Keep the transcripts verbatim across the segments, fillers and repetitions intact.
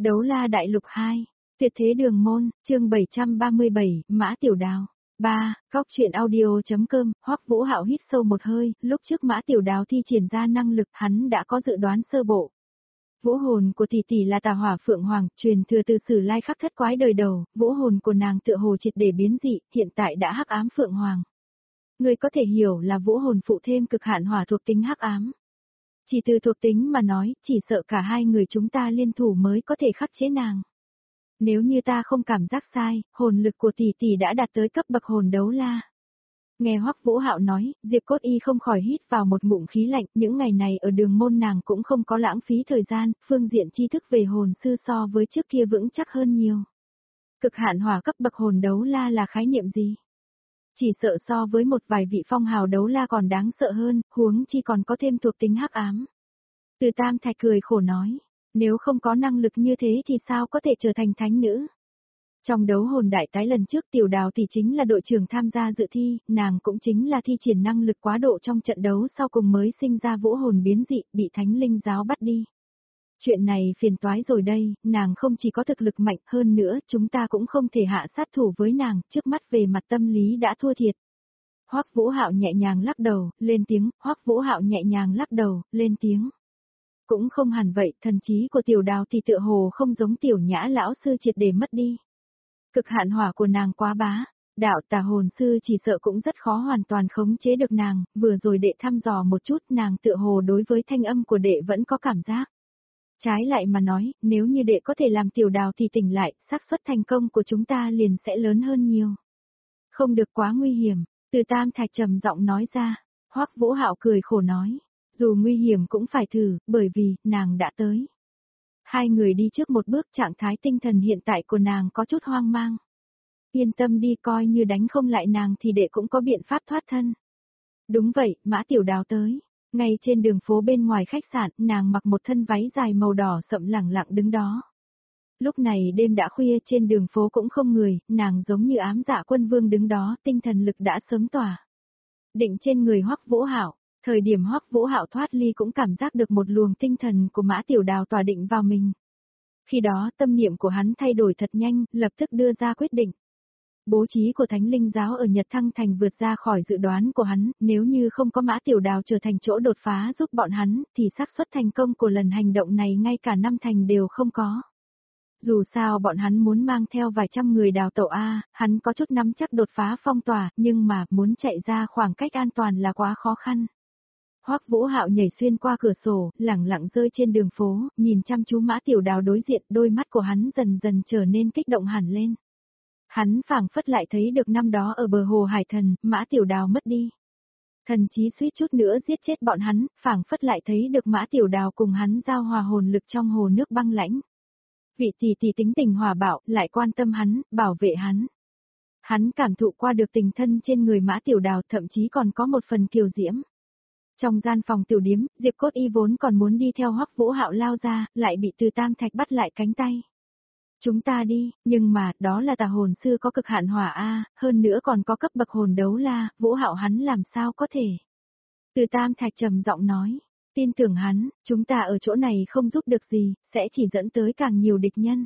Đấu la đại lục hai, tuyệt thế đường môn, chương bảy trăm ba mươi bảy, Mã Tiểu Đào. ba. Góc truyện audio.com, Hoắc Vũ Hạo hít sâu một hơi, lúc trước Mã Tiểu Đào thi triển ra năng lực hắn đã có dự đoán sơ bộ. Vũ hồn của tỷ tỷ là Tà Hỏa Phượng Hoàng, truyền thừa từ Sử Lai Khắc thất quái đời đầu, vũ hồn của nàng tựa hồ triệt để biến dị, hiện tại đã hắc ám Phượng Hoàng. Người có thể hiểu là vũ hồn phụ thêm cực hạn hỏa thuộc tính hắc ám. Chỉ từ thuộc tính mà nói, chỉ sợ cả hai người chúng ta liên thủ mới có thể khắc chế nàng. Nếu như ta không cảm giác sai, hồn lực của tỷ tỷ đã đạt tới cấp bậc hồn đấu la. Nghe Hoắc Vũ Hạo nói, Diệp Cốt Y không khỏi hít vào một ngụm khí lạnh, những ngày này ở đường môn nàng cũng không có lãng phí thời gian, phương diện tri thức về hồn sư so với trước kia vững chắc hơn nhiều. Cực hạn hỏa cấp bậc hồn đấu la là khái niệm gì? Chỉ sợ so với một vài vị phong hào đấu la còn đáng sợ hơn, huống chi còn có thêm thuộc tính hắc ám. Từ Tam Thạch cười khổ nói, nếu không có năng lực như thế thì sao có thể trở thành thánh nữ? Trong đấu hồn đại tái lần trước Tiểu Đào thì chính là đội trưởng tham gia dự thi, nàng cũng chính là thi triển năng lực quá độ trong trận đấu sau cùng mới sinh ra vũ hồn biến dị, bị thánh linh giáo bắt đi. Chuyện này phiền toái rồi đây, nàng không chỉ có thực lực mạnh hơn nữa, chúng ta cũng không thể hạ sát thủ với nàng, trước mắt về mặt tâm lý đã thua thiệt. Hoắc Vũ Hạo nhẹ nhàng lắc đầu, lên tiếng, Hoắc Vũ Hạo nhẹ nhàng lắc đầu, lên tiếng. Cũng không hẳn vậy, thần trí của Tiểu Đào thì tựa hồ không giống Tiểu Nhã lão sư triệt để mất đi. Cực hạn hỏa của nàng quá bá, đạo tà hồn sư chỉ sợ cũng rất khó hoàn toàn khống chế được nàng, vừa rồi đệ thăm dò một chút nàng tựa hồ đối với thanh âm của đệ vẫn có cảm giác. Trái lại mà nói, nếu như đệ có thể làm Tiểu Đào thì tỉnh lại, xác suất thành công của chúng ta liền sẽ lớn hơn nhiều. Không được quá nguy hiểm, Từ Tam Thạch trầm giọng nói ra. Hoắc Vũ Hạo cười khổ nói, dù nguy hiểm cũng phải thử, bởi vì, nàng đã tới. Hai người đi trước một bước, trạng thái tinh thần hiện tại của nàng có chút hoang mang. Yên tâm đi, coi như đánh không lại nàng thì đệ cũng có biện pháp thoát thân. Đúng vậy, Mã Tiểu Đào tới. Ngay trên đường phố bên ngoài khách sạn, nàng mặc một thân váy dài màu đỏ sậm lẳng lặng đứng đó. Lúc này đêm đã khuya, trên đường phố cũng không người, nàng giống như ám dạ quân vương đứng đó, tinh thần lực đã sớm tỏa. Định trên người Hoắc Vũ Hạo, thời điểm Hoắc Vũ Hạo thoát ly cũng cảm giác được một luồng tinh thần của Mã Tiểu Đào tỏa định vào mình. Khi đó tâm niệm của hắn thay đổi thật nhanh, lập tức đưa ra quyết định. Bố trí của Thánh Linh Giáo ở Nhật Thăng Thành vượt ra khỏi dự đoán của hắn, nếu như không có Mã Tiểu Đào trở thành chỗ đột phá giúp bọn hắn, thì xác suất thành công của lần hành động này ngay cả năm thành đều không có. Dù sao bọn hắn muốn mang theo vài trăm người đào tẩu A, hắn có chút nắm chắc đột phá phong tỏa, nhưng mà muốn chạy ra khoảng cách an toàn là quá khó khăn. Hoắc Vũ Hạo nhảy xuyên qua cửa sổ, lẳng lặng rơi trên đường phố, nhìn chăm chú Mã Tiểu Đào đối diện, đôi mắt của hắn dần dần trở nên kích động hẳn lên. Hắn phảng phất lại thấy được năm đó ở bờ hồ Hải Thần, Mã Tiểu Đào mất đi. Thần chí suýt chút nữa giết chết bọn hắn, phảng phất lại thấy được Mã Tiểu Đào cùng hắn giao hòa hồn lực trong hồ nước băng lãnh. Vị tỷ tỷ tính tình hòa bạo, lại quan tâm hắn, bảo vệ hắn. Hắn cảm thụ qua được tình thân trên người Mã Tiểu Đào, thậm chí còn có một phần kiều diễm. Trong gian phòng tiểu điếm, Diệp Cốt Y vốn còn muốn đi theo Hoắc Vũ Hạo lao ra, lại bị Từ Tam Thạch bắt lại cánh tay. Chúng ta đi, nhưng mà, đó là tà hồn sư có cực hạn hỏa A, hơn nữa còn có cấp bậc hồn đấu la, Vũ Hạo hắn làm sao có thể. Từ Tam Thạch trầm giọng nói, tin tưởng hắn, chúng ta ở chỗ này không giúp được gì, sẽ chỉ dẫn tới càng nhiều địch nhân.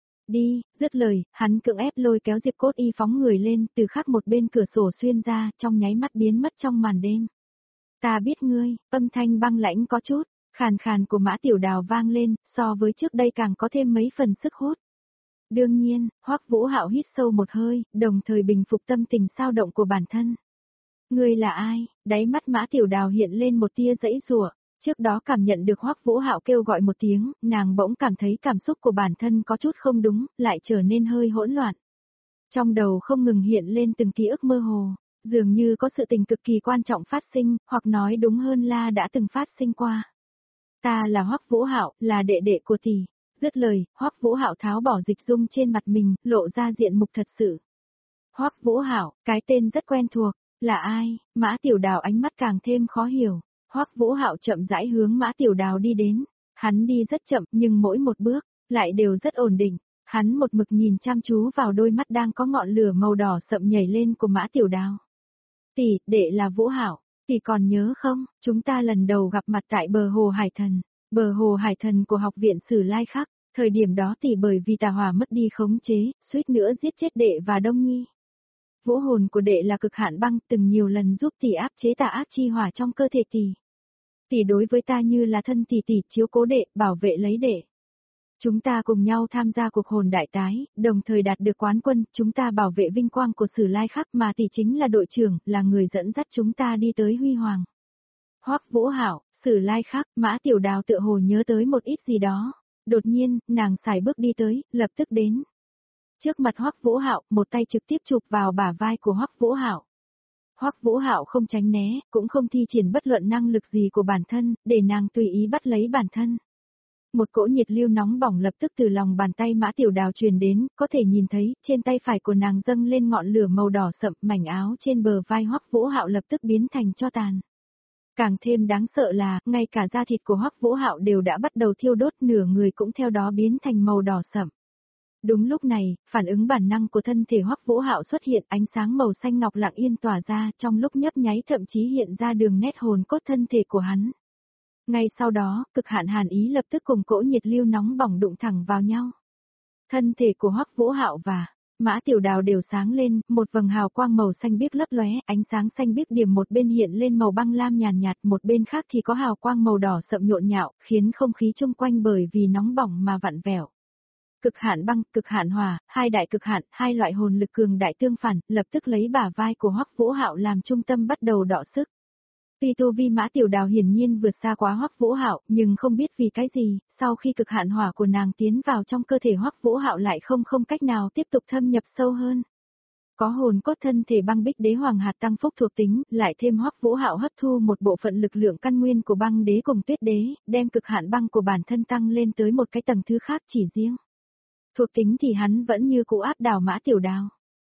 Đi, dứt lời, hắn cưỡng ép lôi kéo Diệp Cốt Y phóng người lên, từ khác một bên cửa sổ xuyên ra, trong nháy mắt biến mất trong màn đêm. Ta biết ngươi, âm thanh băng lãnh có chút, khàn khàn của Mã Tiểu Đào vang lên, so với trước đây càng có thêm mấy phần sức hút. Đương nhiên, Hoắc Vũ Hạo hít sâu một hơi, đồng thời bình phục tâm tình sao động của bản thân. Ngươi là ai? Đáy mắt Mã Tiểu Đào hiện lên một tia giãy giụa. Trước đó cảm nhận được Hoắc Vũ Hạo kêu gọi một tiếng, nàng bỗng cảm thấy cảm xúc của bản thân có chút không đúng, lại trở nên hơi hỗn loạn. Trong đầu không ngừng hiện lên từng ký ức mơ hồ, dường như có sự tình cực kỳ quan trọng phát sinh, hoặc nói đúng hơn là đã từng phát sinh qua. Ta là Hoắc Vũ Hạo, là đệ đệ của tỷ. Dứt lời, Hoắc Vũ Hạo tháo bỏ dịch dung trên mặt mình, lộ ra diện mục thật sự. Hoắc Vũ Hạo, cái tên rất quen thuộc, là ai? Mã Tiểu Đào ánh mắt càng thêm khó hiểu. Hoắc Vũ Hạo chậm rãi hướng Mã Tiểu Đào đi đến. Hắn đi rất chậm, nhưng mỗi một bước lại đều rất ổn định. Hắn một mực nhìn chăm chú vào đôi mắt đang có ngọn lửa màu đỏ sậm nhảy lên của Mã Tiểu Đào. Tỷ, đệ là Vũ Hạo, tỷ còn nhớ không? Chúng ta lần đầu gặp mặt tại bờ hồ Hải Thần. Bờ hồ Hải Thần của học viện Sử Lai Khắc, Thời điểm đó tỷ bởi vì tà hỏa mất đi khống chế, suýt nữa giết chết đệ và Đông Nhi. Vũ hồn của đệ là cực hạn băng, từng nhiều lần giúp tỷ áp chế tà ác chi hỏa trong cơ thể tỷ. Tỷ đối với ta như là thân tỷ tỷ, chiếu cố đệ, bảo vệ lấy đệ. Chúng ta cùng nhau tham gia cuộc hồn đại tái, đồng thời đạt được quán quân, chúng ta bảo vệ vinh quang của Sử Lai Khắc, mà tỷ chính là đội trưởng, là người dẫn dắt chúng ta đi tới huy hoàng. Hoắc Vũ Hạo, Sử Lai Khắc, Mã Tiểu Đào tựa hồ nhớ tới một ít gì đó. Đột nhiên, nàng sải bước đi tới, lập tức đến. Trước mặt Hoắc Vũ Hạo, một tay trực tiếp chụp vào bả vai của Hoắc Vũ Hạo. Hoắc Vũ Hạo không tránh né, cũng không thi triển bất luận năng lực gì của bản thân, để nàng tùy ý bắt lấy bản thân. Một cỗ nhiệt lưu nóng bỏng lập tức từ lòng bàn tay Mã Tiểu Đào truyền đến, có thể nhìn thấy, trên tay phải của nàng dâng lên ngọn lửa màu đỏ sậm, mảnh áo trên bờ vai Hoắc Vũ Hạo lập tức biến thành tro tàn. Càng thêm đáng sợ là, ngay cả da thịt của Hoắc Vũ Hạo đều đã bắt đầu thiêu đốt, nửa người cũng theo đó biến thành màu đỏ sậm. Đúng lúc này, phản ứng bản năng của thân thể Hoắc Vũ Hạo xuất hiện, ánh sáng màu xanh ngọc lặng yên tỏa ra, trong lúc nhấp nháy thậm chí hiện ra đường nét hồn cốt thân thể của hắn. Ngay sau đó, cực hạn hàn ý lập tức cùng cỗ nhiệt lưu nóng bỏng đụng thẳng vào nhau. Thân thể của Hoắc Vũ Hạo và Mã Tiểu Đào đều sáng lên, một vầng hào quang màu xanh biếc lấp lóe, ánh sáng xanh biếc điểm một bên hiện lên màu băng lam nhàn nhạt, một bên khác thì có hào quang màu đỏ sậm nhộn nhạo, khiến không khí chung quanh bởi vì nóng bỏng mà vặn vẹo. Cực hạn băng, cực hạn hỏa, hai đại cực hạn, hai loại hồn lực cường đại tương phản, lập tức lấy bả vai của Hoắc Vũ Hạo làm trung tâm bắt đầu đọ sức. Tuy tu vi Mã Tiểu Đào hiển nhiên vượt xa quá Hoắc Vũ Hạo, nhưng không biết vì cái gì, sau khi cực hạn hỏa của nàng tiến vào trong cơ thể Hoắc Vũ Hạo lại không không cách nào tiếp tục thâm nhập sâu hơn. Có hồn cốt thân thể băng bích đế hoàng hạt tăng phúc thuộc tính, lại thêm Hoắc Vũ Hạo hấp thu một bộ phận lực lượng căn nguyên của băng đế cùng tuyết đế, đem cực hạn băng của bản thân tăng lên tới một cái tầng thứ khác chỉ riêng. Thuộc tính thì hắn vẫn như cũ áp đảo Mã Tiểu Đào.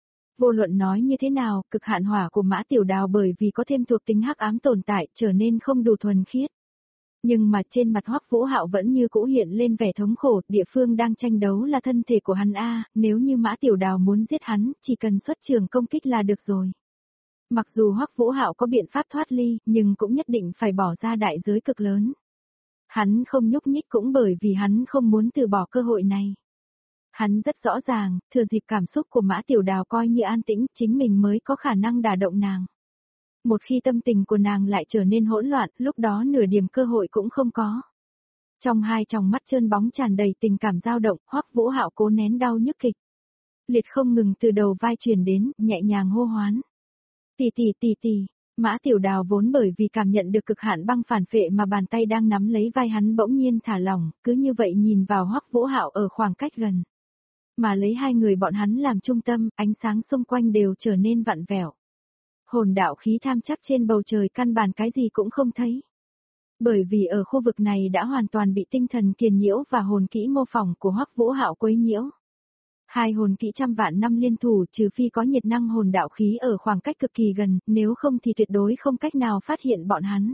Vô luận nói như thế nào, cực hạn hỏa của Mã Tiểu Đào bởi vì có thêm thuộc tính hắc ám tồn tại, trở nên không đủ thuần khiết. Nhưng mà trên mặt Hoắc Vũ Hạo vẫn như cũ hiện lên vẻ thống khổ, địa phương đang tranh đấu là thân thể của hắn a, nếu như Mã Tiểu Đào muốn giết hắn, chỉ cần xuất trường công kích là được rồi. Mặc dù Hoắc Vũ Hạo có biện pháp thoát ly, nhưng cũng nhất định phải bỏ ra đại giới cực lớn. Hắn không nhúc nhích cũng bởi vì hắn không muốn từ bỏ cơ hội này. Hắn rất rõ ràng, thừa dịp cảm xúc của Mã Tiểu Đào coi như an tĩnh, chính mình mới có khả năng đả động nàng. Một khi tâm tình của nàng lại trở nên hỗn loạn, lúc đó nửa điểm cơ hội cũng không có. Trong hai tròng mắt trơn bóng tràn đầy tình cảm dao động, Hoắc Vũ Hạo cố nén đau nhức kịch liệt không ngừng từ đầu vai truyền đến, nhẹ nhàng hô hoán. Tỷ tỷ tỷ tỷ, Mã Tiểu Đào vốn bởi vì cảm nhận được cực hạn băng phản phệ mà bàn tay đang nắm lấy vai hắn bỗng nhiên thả lỏng, cứ như vậy nhìn vào Hoắc Vũ Hạo ở khoảng cách gần. Mà lấy hai người bọn hắn làm trung tâm, ánh sáng xung quanh đều trở nên vặn vẹo. Hồn đạo khí tham chắc trên bầu trời căn bản cái gì cũng không thấy. Bởi vì ở khu vực này đã hoàn toàn bị tinh thần kiền nhiễu và hồn kỹ mô phỏng của Hoắc Vũ Hạo quấy nhiễu. Hai hồn kỹ trăm vạn năm liên thủ trừ phi có nhiệt năng hồn đạo khí ở khoảng cách cực kỳ gần, nếu không thì tuyệt đối không cách nào phát hiện bọn hắn.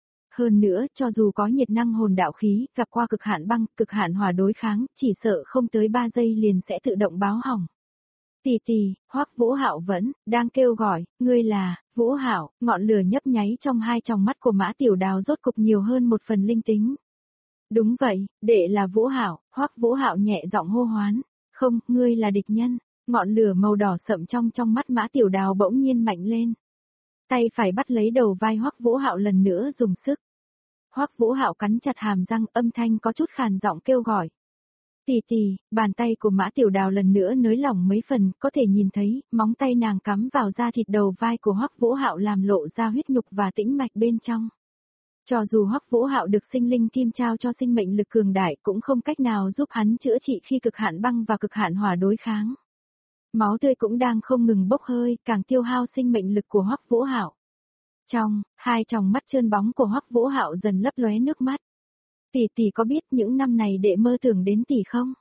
Hơn nữa, cho dù có nhiệt năng hồn đạo khí, gặp qua cực hạn băng, cực hạn hỏa đối kháng, chỉ sợ không tới ba giây liền sẽ tự động báo hỏng. Tỷ tỷ, Hoắc Vũ Hạo vẫn đang kêu gọi, ngươi là Vũ Hạo, ngọn lửa nhấp nháy trong hai tròng mắt của Mã Tiểu Đào rốt cục nhiều hơn một phần linh tính. Đúng vậy, đệ là Vũ Hạo, Hoắc Vũ Hạo nhẹ giọng hô hoán, không, ngươi là địch nhân. Ngọn lửa màu đỏ sậm trong trong mắt Mã Tiểu Đào bỗng nhiên mạnh lên. Tay phải bắt lấy đầu vai Hoắc Vũ Hạo lần nữa dùng sức. Hoắc Vũ Hạo cắn chặt hàm răng, âm thanh có chút khàn giọng kêu gọi. Tỷ tỷ, bàn tay của Mã Tiểu Đào lần nữa nới lỏng mấy phần, có thể nhìn thấy, móng tay nàng cắm vào da thịt đầu vai của Hoắc Vũ Hạo làm lộ ra huyết nhục và tĩnh mạch bên trong. Cho dù Hoắc Vũ Hạo được sinh linh kim trao cho sinh mệnh lực cường đại cũng không cách nào giúp hắn chữa trị khi cực hạn băng và cực hạn hỏa đối kháng. Máu tươi cũng đang không ngừng bốc hơi, càng tiêu hao sinh mệnh lực của Hoắc Vũ Hạo. Trong hai tròng mắt trơn bóng của Hoắc Vũ Hạo dần lấp lóe nước mắt. Tỷ tỷ có biết những năm này đệ mơ tưởng đến tỷ không?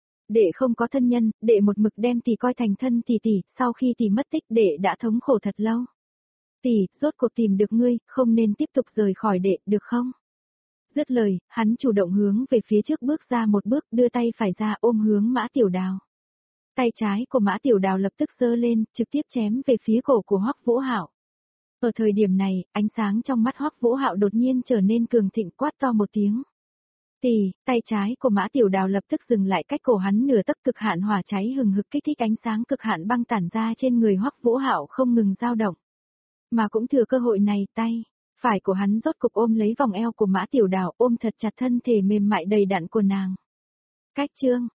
Đệ không có thân nhân, đệ một mực đem tỷ coi thành thân tỷ tỷ, sau khi tỷ mất tích đệ đã thống khổ thật lâu. Tỷ, rốt cuộc tìm được ngươi, không nên tiếp tục rời khỏi đệ, được không? Dứt lời, hắn chủ động hướng về phía trước bước ra một bước, đưa tay phải ra ôm hướng Mã Tiểu Đào. Tay trái của Mã Tiểu Đào lập tức giơ lên, trực tiếp chém về phía cổ của Hoắc Vũ Hạo. Ở thời điểm này, ánh sáng trong mắt Hoắc Vũ Hạo đột nhiên trở nên cường thịnh, quát to một tiếng. Tì, tay trái của Mã Tiểu Đào lập tức dừng lại cách cổ hắn nửa tấc, cực hạn hỏa cháy hừng hực kích thích ánh sáng cực hạn băng tản ra trên người Hoắc Vũ Hạo không ngừng dao động. Mà cũng thừa cơ hội này, tay phải của hắn rốt cục ôm lấy vòng eo của Mã Tiểu Đào, ôm thật chặt thân thể mềm mại đầy đặn của nàng. Cách chương